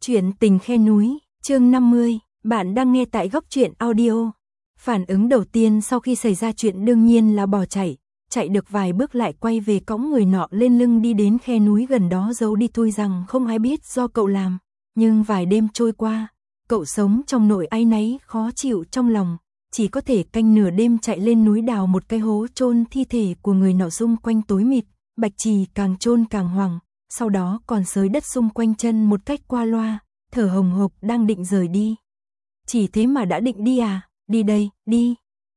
Chuyện tình khe núi, chương 50, bạn đang nghe tại Góc Truyện Audio. Phản ứng đầu tiên sau khi xảy ra chuyện đương nhiên là bỏ chạy được vài bước lại quay về cõng người nọ lên lưng đi đến khe núi gần đó giấu đi thôi rằng không ai biết do cậu làm. Nhưng vài đêm trôi qua, cậu sống trong nỗi áy náy khó chịu trong lòng, chỉ có thể canh nửa đêm chạy lên núi đào một cái hố chôn thi thể của người nọ xung quanh tối mịt, Bạch Trì càng chôn càng hoảng. Sau đó còn xới đất xung quanh chân một cách qua loa, thở hồng hộc đang định rời đi. Chỉ thế mà đã định đi à? Đi đây, đi.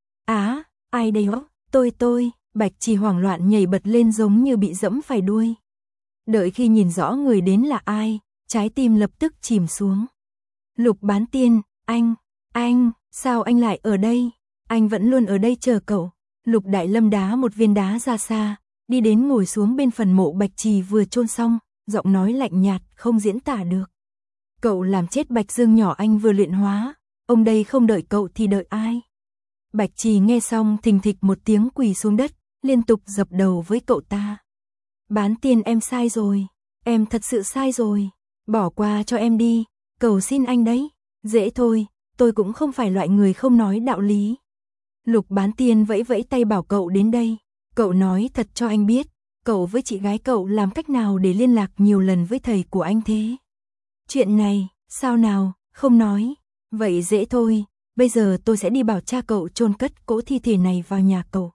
Ai đây hả? Tôi. Bạch Trì hoảng loạn nhảy bật lên giống như bị dẫm phải đuôi. Đợi khi nhìn rõ người đến là ai, trái tim lập tức chìm xuống. Lục Bán Tiên, anh, sao anh lại ở đây? Anh vẫn luôn ở đây chờ cậu. Lục Đại Lâm đá một viên đá ra xa, đi đến ngồi xuống bên phần mộ Bạch Trì vừa chôn xong, giọng nói lạnh nhạt không diễn tả được. Cậu làm chết Bạch Dương nhỏ anh vừa luyện hóa, ông đây không đợi cậu thì đợi ai? Bạch Trì nghe xong thình thịch một tiếng quỳ xuống đất, liên tục dập đầu với cậu ta. Bán Tiên, em sai rồi, em thật sự sai rồi, bỏ qua cho em đi, cầu xin anh đấy. Dễ thôi, tôi cũng không phải loại người không nói đạo lý. Lục Bán Tiên vẫy vẫy tay bảo cậu đến đây. Cậu nói thật cho anh biết, cậu với chị gái cậu làm cách nào để liên lạc nhiều lần với thầy của anh thế? Chuyện này, sao nào, không nói. Vậy dễ thôi, bây giờ tôi sẽ đi bảo cha cậu chôn cất cỗ thi thể này vào nhà cậu.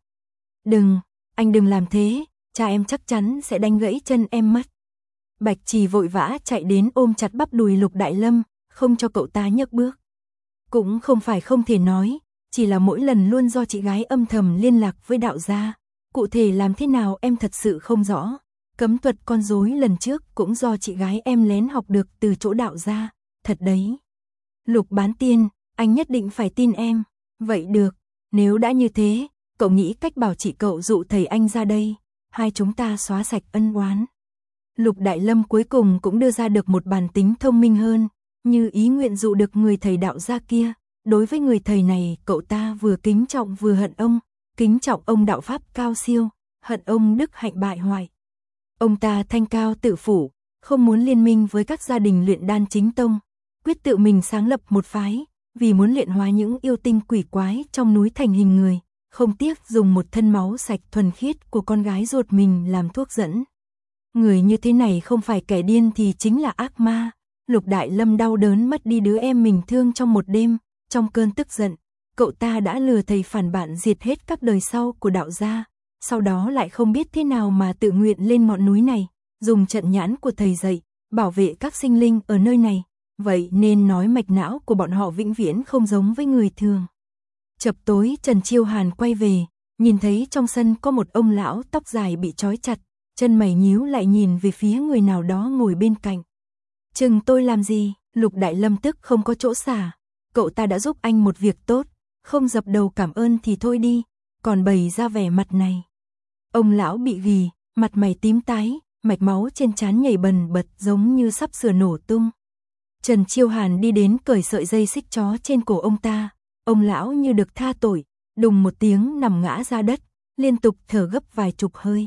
Anh đừng làm thế, cha em chắc chắn sẽ đánh gãy chân em mất. Bạch Trì vội vã chạy đến ôm chặt bắp đùi Lục Đại Lâm, không cho cậu ta nhấc bước. Cũng không phải không thể nói, chỉ là mỗi lần luôn do chị gái âm thầm liên lạc với đạo gia. Cụ thể làm thế nào em thật sự không rõ. Cấm thuật con rối lần trước cũng do chị gái em lén học được từ chỗ đạo gia. Thật đấy. Lục Bán Tiên, anh nhất định phải tin em. Vậy được, nếu đã như thế, cậu nghĩ cách bảo chị cậu dụ thầy anh ra đây. Hai chúng ta xóa sạch ân oán. Lục Đại Lâm cuối cùng cũng đưa ra được một bản tính thông minh hơn. Như ý nguyện dụ được người thầy đạo gia kia. Đối với người thầy này, cậu ta vừa kính trọng vừa hận ông. Kính trọng ông đạo pháp cao siêu, hận ông đức hạnh bại hoại. Ông ta thanh cao tự phủ, không muốn liên minh với các gia đình luyện đan chính tông, quyết tự mình sáng lập một phái, vì muốn luyện hóa những yêu tinh quỷ quái trong núi thành hình người, không tiếc dùng một thân máu sạch thuần khiết của con gái ruột mình làm thuốc dẫn. Người như thế này không phải kẻ điên thì chính là ác ma. Lục Đại Lâm đau đớn mất đi đứa em mình thương trong một đêm, trong cơn tức giận. Cậu ta đã lừa thầy phản bạn diệt hết các đời sau của đạo gia, sau đó lại không biết thế nào mà tự nguyện lên ngọn núi này, dùng trận nhãn của thầy dạy, bảo vệ các sinh linh ở nơi này, vậy nên nói mạch não của bọn họ vĩnh viễn không giống với người thường. Chập tối Trần Chiêu Hàn quay về, nhìn thấy trong sân có một ông lão tóc dài bị trói chặt, chân mày nhíu lại nhìn về phía người nào đó ngồi bên cạnh. Chừng tôi làm gì? Lục Đại Lâm tức không có chỗ xả, cậu ta đã giúp anh một việc tốt. Không dập đầu cảm ơn thì thôi đi, còn bày ra vẻ mặt này. Ông lão bị ghì, mặt mày tím tái, mạch máu trên trán nhảy bần bật giống như sắp sửa nổ tung. Trần Chiêu Hàn đi đến cởi sợi dây xích chó trên cổ ông ta, ông lão như được tha tội, đùng một tiếng nằm ngã ra đất, liên tục thở gấp vài chục hơi.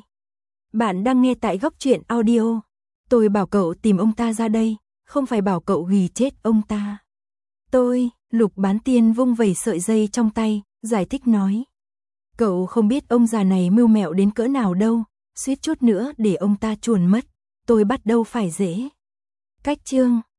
Bạn đang nghe tại Góc Truyện Audio. Tôi bảo cậu tìm ông ta ra đây, không phải bảo cậu ghì chết ông ta. Lục Bán Tiên vung vẩy sợi dây trong tay, giải thích nói. Cậu không biết ông già này mưu mẹo đến cỡ nào đâu, suýt chút nữa để ông ta chuồn mất, tôi bắt đâu phải dễ. Cách chương